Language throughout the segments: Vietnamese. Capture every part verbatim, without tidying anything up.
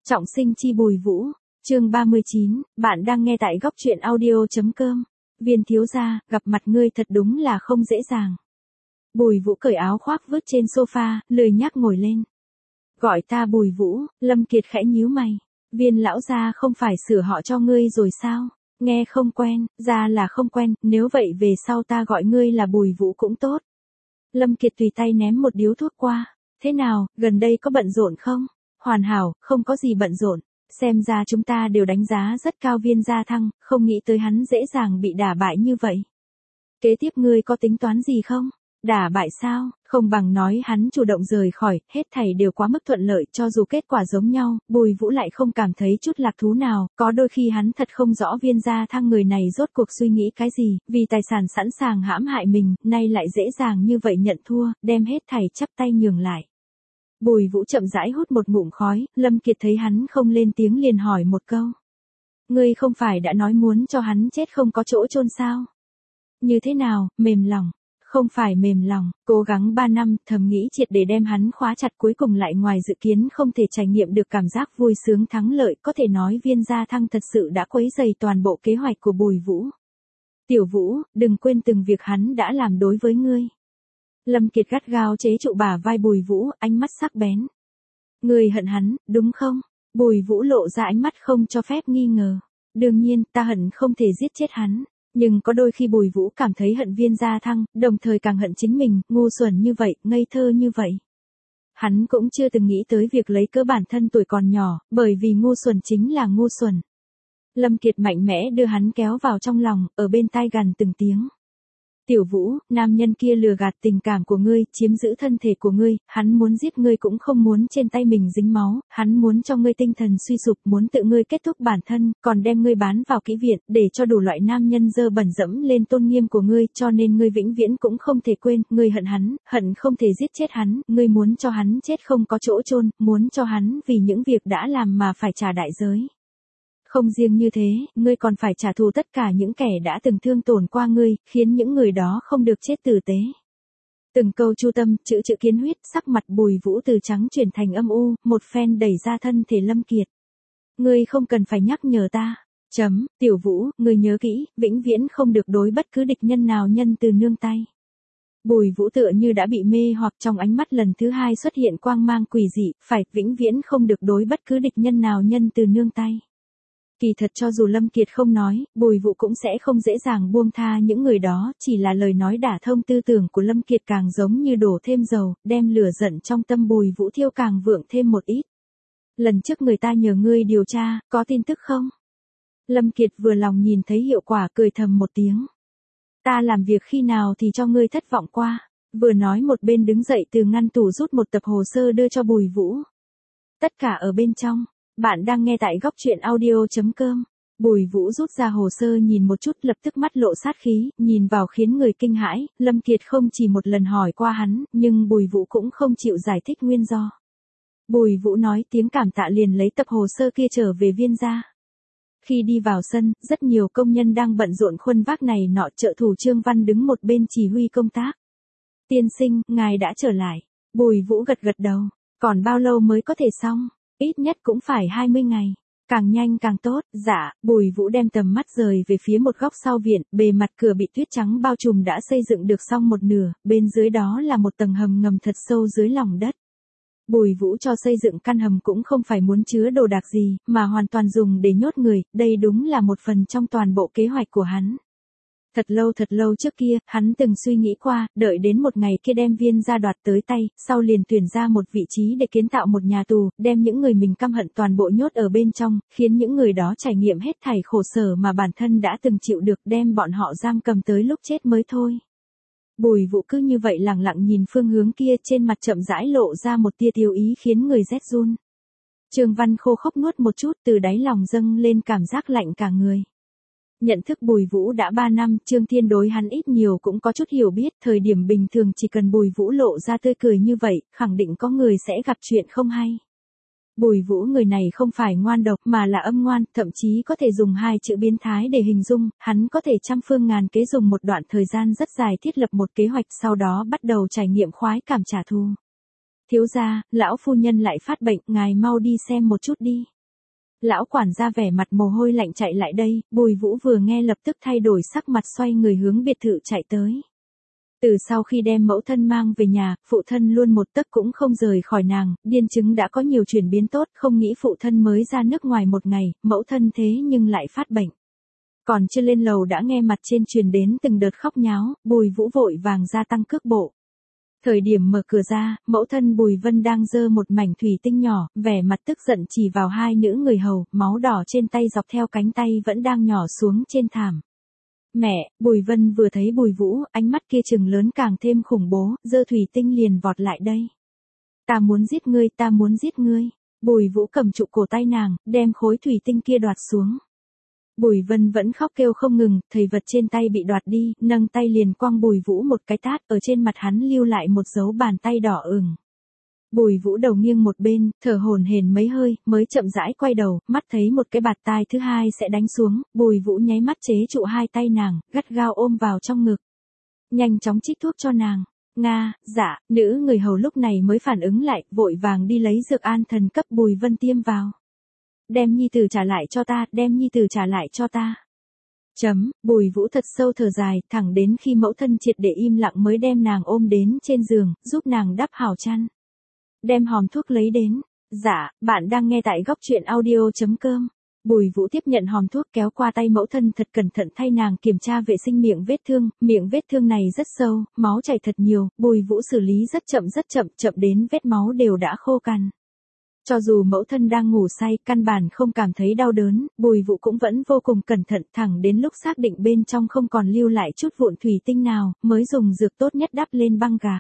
Trọng sinh chi Bùi Vũ, chương ba mươi chín, bạn đang nghe tại góc truyện audio.com. Viên thiếu gia, gặp mặt ngươi thật đúng là không dễ dàng. Bùi Vũ cởi áo khoác vứt trên sofa, lười nhác ngồi lên. Gọi ta Bùi Vũ, Lâm Kiệt khẽ nhíu mày. Viên lão gia không phải sửa họ cho ngươi rồi sao? Nghe không quen, ra là không quen, nếu vậy về sau ta gọi ngươi là Bùi Vũ cũng tốt. Lâm Kiệt tùy tay ném một điếu thuốc qua. Thế nào, gần đây có bận rộn không? Hoàn hảo, không có gì bận rộn. Xem ra chúng ta đều đánh giá rất cao Viên Gia Thăng, không nghĩ tới hắn dễ dàng bị đả bại như vậy. Kế tiếp ngươi có tính toán gì không? Đả bại sao? Không bằng nói hắn chủ động rời khỏi, hết thảy đều quá mức thuận lợi, cho dù kết quả giống nhau, Bùi Vũ lại không cảm thấy chút lạc thú nào, có đôi khi hắn thật không rõ Viên Gia Thăng người này rốt cuộc suy nghĩ cái gì, vì tài sản sẵn sàng hãm hại mình, nay lại dễ dàng như vậy nhận thua, đem hết thảy chắp tay nhường lại. Bùi Vũ chậm rãi hút một ngụm khói, Lâm Kiệt thấy hắn không lên tiếng liền hỏi một câu. Ngươi không phải đã nói muốn cho hắn chết không có chỗ chôn sao? Như thế nào, mềm lòng? Không phải mềm lòng, cố gắng ba năm, thầm nghĩ triệt để đem hắn khóa chặt, cuối cùng lại ngoài dự kiến không thể trải nghiệm được cảm giác vui sướng thắng lợi, có thể nói Viên Gia Thăng thật sự đã quấy rầy toàn bộ kế hoạch của Bùi Vũ. Tiểu Vũ, đừng quên từng việc hắn đã làm đối với ngươi. Lâm Kiệt gắt gao chế trụ bả vai Bùi Vũ, ánh mắt sắc bén. Ngươi hận hắn, đúng không? Bùi Vũ lộ ra ánh mắt không cho phép nghi ngờ. Đương nhiên, ta hận không thể giết chết hắn. Nhưng có đôi khi Bùi Vũ cảm thấy hận Viên Gia Thăng, đồng thời càng hận chính mình, ngu xuẩn như vậy, ngây thơ như vậy. Hắn cũng chưa từng nghĩ tới việc lấy cớ bản thân tuổi còn nhỏ, bởi vì ngu xuẩn chính là ngu xuẩn. Lâm Kiệt mạnh mẽ đưa hắn kéo vào trong lòng, ở bên tai gằn từng tiếng. Tiểu Vũ, nam nhân kia lừa gạt tình cảm của ngươi, chiếm giữ thân thể của ngươi, hắn muốn giết ngươi cũng không muốn trên tay mình dính máu, hắn muốn cho ngươi tinh thần suy sụp, muốn tự ngươi kết thúc bản thân, còn đem ngươi bán vào kỹ viện, để cho đủ loại nam nhân dơ bẩn dẫm lên tôn nghiêm của ngươi, cho nên ngươi vĩnh viễn cũng không thể quên, ngươi hận hắn, hận không thể giết chết hắn, ngươi muốn cho hắn chết không có chỗ chôn, muốn cho hắn vì những việc đã làm mà phải trả đại giới. Không riêng như thế, ngươi còn phải trả thù tất cả những kẻ đã từng thương tổn qua ngươi, khiến những người đó không được chết tử tế. Từng câu chu tâm, chữ chữ kiến huyết, sắc mặt Bùi Vũ từ trắng chuyển thành âm u, một phen đẩy ra thân thể Lâm Kiệt. Ngươi không cần phải nhắc nhở ta. Chấm, Tiểu Vũ, ngươi nhớ kỹ, vĩnh viễn không được đối bất cứ địch nhân nào nhân từ nương tay. Bùi Vũ tựa như đã bị mê hoặc, trong ánh mắt lần thứ hai xuất hiện quang mang quỷ dị, phải, vĩnh viễn không được đối bất cứ địch nhân nào nhân từ nương tay. Kỳ thật cho dù Lâm Kiệt không nói, Bùi Vũ cũng sẽ không dễ dàng buông tha những người đó, chỉ là lời nói đả thông tư tưởng của Lâm Kiệt càng giống như đổ thêm dầu, đem lửa giận trong tâm Bùi Vũ thiêu càng vượng thêm một ít. Lần trước người ta nhờ ngươi điều tra, có tin tức không? Lâm Kiệt vừa lòng nhìn thấy hiệu quả, cười thầm một tiếng. Ta làm việc khi nào thì cho ngươi thất vọng qua, vừa nói một bên đứng dậy từ ngăn tủ rút một tập hồ sơ đưa cho Bùi Vũ. Tất cả ở bên trong. Bạn đang nghe tại góc truyện audio.com. Bùi Vũ rút ra hồ sơ nhìn một chút, lập tức mắt lộ sát khí, nhìn vào khiến người kinh hãi. Lâm Kiệt không chỉ một lần hỏi qua hắn, nhưng Bùi Vũ cũng không chịu giải thích nguyên do. Bùi Vũ nói tiếng cảm tạ liền lấy tập hồ sơ kia trở về Viên gia. Khi đi vào sân, rất nhiều công nhân đang bận rộn khuân vác này nọ, trợ thủ Trương Văn đứng một bên chỉ huy công tác. Tiên sinh, ngài đã trở lại. Bùi Vũ gật gật đầu. Còn bao lâu mới có thể xong? Ít nhất cũng phải hai mươi ngày. Càng nhanh càng tốt. Dạ, Bùi Vũ đem tầm mắt rời về phía một góc sau viện, bề mặt cửa bị tuyết trắng bao trùm đã xây dựng được xong một nửa, bên dưới đó là một tầng hầm ngầm thật sâu dưới lòng đất. Bùi Vũ cho xây dựng căn hầm cũng không phải muốn chứa đồ đạc gì, mà hoàn toàn dùng để nhốt người, đây đúng là một phần trong toàn bộ kế hoạch của hắn. Thật lâu thật lâu trước kia, hắn từng suy nghĩ qua, đợi đến một ngày kia đem Viên gia đoạt tới tay, sau liền tuyển ra một vị trí để kiến tạo một nhà tù, đem những người mình căm hận toàn bộ nhốt ở bên trong, khiến những người đó trải nghiệm hết thảy khổ sở mà bản thân đã từng chịu được, đem bọn họ giam cầm tới lúc chết mới thôi. Bùi Vũ cứ như vậy lặng lặng nhìn phương hướng kia, trên mặt chậm rãi lộ ra một tia tiêu ý khiến người rét run. Trương Văn khô khốc nuốt một chút, từ đáy lòng dâng lên cảm giác lạnh cả người. Nhận thức Bùi Vũ đã ba năm, Trương Thiên đối hắn ít nhiều cũng có chút hiểu biết, thời điểm bình thường chỉ cần Bùi Vũ lộ ra tươi cười như vậy, khẳng định có người sẽ gặp chuyện không hay. Bùi Vũ người này không phải ngoan độc mà là âm ngoan, thậm chí có thể dùng hai chữ biến thái để hình dung, hắn có thể trăm phương ngàn kế dùng một đoạn thời gian rất dài thiết lập một kế hoạch, sau đó bắt đầu trải nghiệm khoái cảm trả thù. Thiếu gia, lão phu nhân lại phát bệnh, ngài mau đi xem một chút đi. Lão quản gia vẻ mặt mồ hôi lạnh chạy lại đây, Bùi Vũ vừa nghe lập tức thay đổi sắc mặt xoay người hướng biệt thự chạy tới. Từ sau khi đem mẫu thân mang về nhà, phụ thân luôn một tấc cũng không rời khỏi nàng, điên chứng đã có nhiều chuyển biến tốt, không nghĩ phụ thân mới ra nước ngoài một ngày, mẫu thân thế nhưng lại phát bệnh. Còn chưa lên lầu đã nghe mặt trên truyền đến từng đợt khóc nháo, Bùi Vũ vội vàng gia tăng cước bộ. Thời điểm mở cửa ra, mẫu thân Bùi Vân đang giơ một mảnh thủy tinh nhỏ, vẻ mặt tức giận chỉ vào hai nữ người hầu, máu đỏ trên tay dọc theo cánh tay vẫn đang nhỏ xuống trên thảm. Mẹ, Bùi Vân vừa thấy Bùi Vũ, ánh mắt kia trừng lớn càng thêm khủng bố, giơ thủy tinh liền vọt lại đây. Ta muốn giết ngươi, ta muốn giết ngươi. Bùi Vũ cầm trụ cổ tay nàng, đem khối thủy tinh kia đoạt xuống. Bùi Vân vẫn khóc kêu không ngừng, thầy vật trên tay bị đoạt đi, nâng tay liền quăng Bùi Vũ một cái tát, ở trên mặt hắn lưu lại một dấu bàn tay đỏ ửng. Bùi Vũ đầu nghiêng một bên, thở hổn hển mấy hơi, mới chậm rãi quay đầu, mắt thấy một cái bạt tai thứ hai sẽ đánh xuống, Bùi Vũ nháy mắt chế trụ hai tay nàng, gắt gao ôm vào trong ngực. Nhanh chóng trích thuốc cho nàng. Nga, dạ, nữ người hầu lúc này mới phản ứng lại, vội vàng đi lấy dược an thần cấp Bùi Vân tiêm vào. Đem nhi tử trả lại cho ta, đem nhi tử trả lại cho ta. Chấm, Bùi Vũ thật sâu thở dài, thẳng đến khi mẫu thân triệt để im lặng mới đem nàng ôm đến trên giường, giúp nàng đắp hảo chăn. Đem hòm thuốc lấy đến. Dạ, bạn đang nghe tại góc truyện audio.com. Bùi Vũ tiếp nhận hòm thuốc kéo qua tay mẫu thân thật cẩn thận thay nàng kiểm tra vệ sinh miệng vết thương, miệng vết thương này rất sâu, máu chảy thật nhiều, Bùi Vũ xử lý rất chậm rất chậm, chậm đến vết máu đều đã khô cằn. Cho dù mẫu thân đang ngủ say, căn bản không cảm thấy đau đớn, Bùi Vũ cũng vẫn vô cùng cẩn thận thẳng đến lúc xác định bên trong không còn lưu lại chút vụn thủy tinh nào, mới dùng dược tốt nhất đắp lên băng gạc.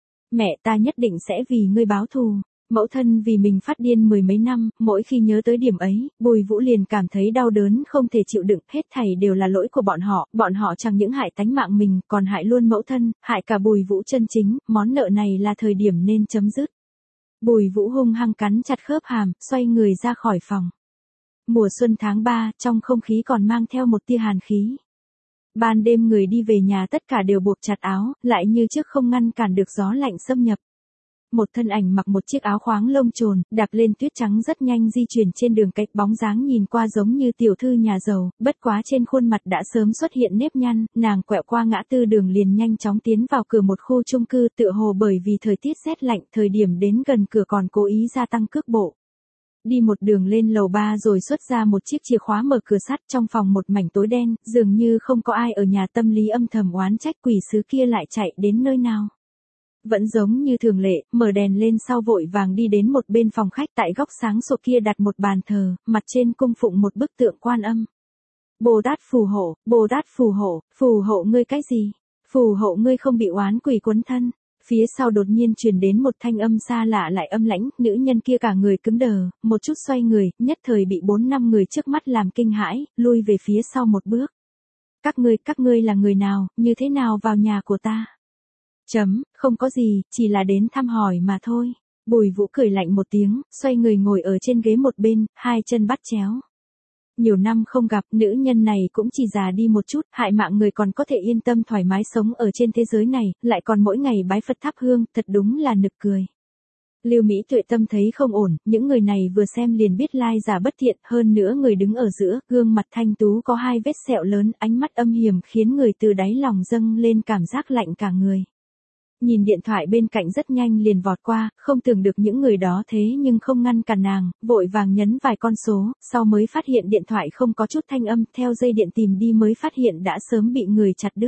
Mẹ ta nhất định sẽ vì ngươi báo thù. Mẫu thân vì mình phát điên mười mấy năm, mỗi khi nhớ tới điểm ấy, Bùi Vũ liền cảm thấy đau đớn không thể chịu đựng, hết thảy đều là lỗi của bọn họ, bọn họ chẳng những hại tánh mạng mình, còn hại luôn mẫu thân, hại cả Bùi Vũ chân chính, món nợ này là thời điểm nên chấm dứt. Bùi Vũ hung hăng cắn chặt khớp hàm, xoay người ra khỏi phòng. Mùa xuân tháng ba, trong không khí còn mang theo một tia hàn khí. Ban đêm người đi về nhà tất cả đều buộc chặt áo, lại như trước không ngăn cản được gió lạnh xâm nhập. Một thân ảnh mặc một chiếc áo khoáng lông trồn, đạp lên tuyết trắng rất nhanh di chuyển trên đường cách, bóng dáng nhìn qua giống như tiểu thư nhà giàu, bất quá trên khuôn mặt đã sớm xuất hiện nếp nhăn, nàng quẹo qua ngã tư đường liền nhanh chóng tiến vào cửa một khu chung cư, tựa hồ bởi vì thời tiết rét lạnh, thời điểm đến gần cửa còn cố ý gia tăng cước bộ. Đi một đường lên lầu ba rồi xuất ra một chiếc chìa khóa mở cửa sắt, trong phòng một mảnh tối đen, dường như không có ai ở nhà, tâm lý âm thầm oán trách quỷ sứ kia lại chạy đến nơi nào. Vẫn giống như thường lệ, mở đèn lên sau vội vàng đi đến một bên phòng khách, tại góc sáng sộ kia đặt một bàn thờ, mặt trên cung phụng một bức tượng Quan Âm. Bồ Tát phù hộ, Bồ Tát phù hộ, phù hộ ngươi cái gì? Phù hộ ngươi không bị oán quỷ quấn thân. Phía sau đột nhiên truyền đến một thanh âm xa lạ lại âm lãnh, nữ nhân kia cả người cứng đờ, một chút xoay người, nhất thời bị bốn năm người trước mắt làm kinh hãi, lui về phía sau một bước. Các ngươi, các ngươi là người nào, như thế nào vào nhà của ta? Chấm, không có gì, chỉ là đến thăm hỏi mà thôi. Bùi Vũ cười lạnh một tiếng, xoay người ngồi ở trên ghế một bên, hai chân bắt chéo. Nhiều năm không gặp, nữ nhân này cũng chỉ già đi một chút, hại mạng người còn có thể yên tâm thoải mái sống ở trên thế giới này, lại còn mỗi ngày bái Phật thắp hương, thật đúng là nực cười. Lưu Mỹ Tuệ tâm thấy không ổn, những người này vừa xem liền biết lai giả bất thiện, hơn nữa người đứng ở giữa, gương mặt thanh tú có hai vết sẹo lớn, ánh mắt âm hiểm khiến người từ đáy lòng dâng lên cảm giác lạnh cả người. Nhìn điện thoại bên cạnh rất nhanh liền vọt qua, không tưởng được những người đó thế nhưng không ngăn cản nàng, vội vàng nhấn vài con số, sau mới phát hiện điện thoại không có chút thanh âm, theo dây điện tìm đi mới phát hiện đã sớm bị người chặt đứt.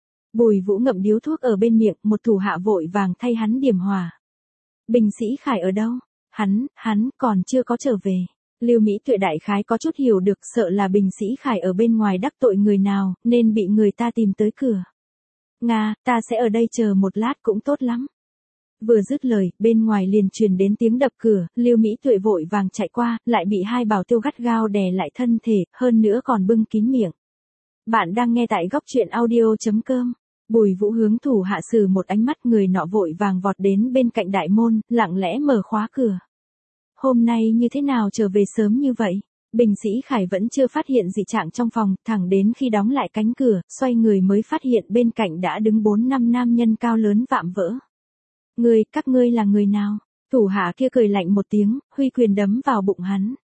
Bùi Vũ ngậm điếu thuốc ở bên miệng, một thủ hạ vội vàng thay hắn điểm hòa. Bình Sĩ Khải ở đâu? Hắn, hắn, còn chưa có trở về. Lưu Mỹ Tuệ đại khái có chút hiểu được, sợ là Bình Sĩ Khải ở bên ngoài đắc tội người nào, nên bị người ta tìm tới cửa. Nga, ta sẽ ở đây chờ một lát cũng tốt lắm. Vừa dứt lời, bên ngoài liền truyền đến tiếng đập cửa, Lưu Mỹ Tuệ vội vàng chạy qua, lại bị hai bảo tiêu gắt gao đè lại thân thể, hơn nữa còn bưng kín miệng. Bạn đang nghe tại góc truyện audio.com. Bùi Vũ hướng thủ hạ sử một ánh mắt, người nọ vội vàng vọt đến bên cạnh đại môn, lặng lẽ mở khóa cửa. Hôm nay như thế nào trở về sớm như vậy? Bình Sĩ Khải vẫn chưa phát hiện dị trạng trong phòng, thẳng đến khi đóng lại cánh cửa, xoay người mới phát hiện bên cạnh đã đứng bốn năm nam nhân cao lớn vạm vỡ. Ngươi, các ngươi là người nào? Thủ hạ kia cười lạnh một tiếng, huy quyền đấm vào bụng hắn.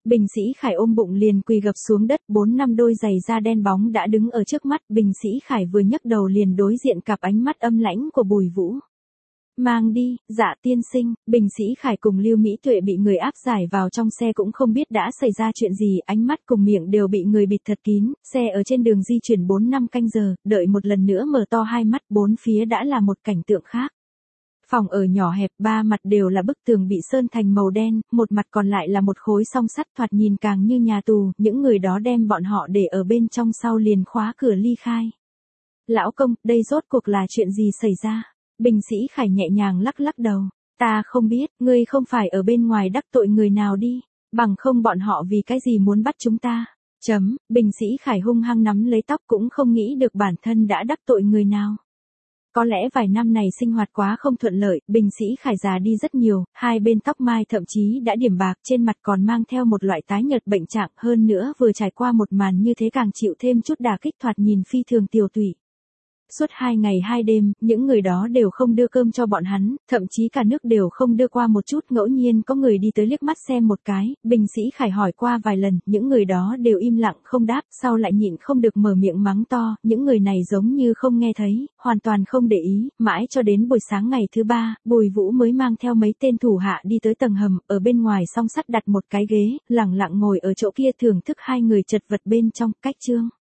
Bình Sĩ Khải ôm bụng liền quỳ gập xuống đất, bốn năm đôi giày da đen bóng đã đứng ở trước mắt, Bình Sĩ Khải vừa nhấc đầu liền đối diện cặp ánh mắt âm lãnh của Bùi Vũ. Mang đi, dạ tiên sinh. Bình Sĩ Khải cùng Lưu Mỹ Tuệ bị người áp giải vào trong xe cũng không biết đã xảy ra chuyện gì, ánh mắt cùng miệng đều bị người bịt thật kín, xe ở trên đường di chuyển bốn năm canh giờ, đợi một lần nữa mở to hai mắt, bốn phía đã là một cảnh tượng khác. Phòng ở nhỏ hẹp, ba mặt đều là bức tường bị sơn thành màu đen, một mặt còn lại là một khối song sắt thoạt nhìn càng như nhà tù, những người đó đem bọn họ để ở bên trong sau liền khóa cửa ly khai. Lão công, đây rốt cuộc là chuyện gì xảy ra? Bình Sĩ Khải nhẹ nhàng lắc lắc đầu. Ta không biết, ngươi không phải ở bên ngoài đắc tội người nào đi, bằng không bọn họ vì cái gì muốn bắt chúng ta. Chấm, Bình Sĩ Khải hung hăng nắm lấy tóc cũng không nghĩ được bản thân đã đắc tội người nào. Có lẽ vài năm này sinh hoạt quá không thuận lợi, Bình Sĩ Khải già đi rất nhiều, hai bên tóc mai thậm chí đã điểm bạc, trên mặt còn mang theo một loại tái nhợt bệnh trạng, hơn nữa vừa trải qua một màn như thế càng chịu thêm chút đả kích, thoạt nhìn phi thường tiều tụy. Suốt hai ngày hai đêm, những người đó đều không đưa cơm cho bọn hắn, thậm chí cả nước đều không đưa qua một chút, ngẫu nhiên có người đi tới liếc mắt xem một cái, Bình Sĩ Khải hỏi qua vài lần, những người đó đều im lặng không đáp, sau lại nhịn không được mở miệng mắng to, những người này giống như không nghe thấy, hoàn toàn không để ý, mãi cho đến buổi sáng ngày thứ ba, Bùi Vũ mới mang theo mấy tên thủ hạ đi tới tầng hầm, ở bên ngoài song sắt đặt một cái ghế, lặng lặng ngồi ở chỗ kia thưởng thức hai người chật vật bên trong, cách chương.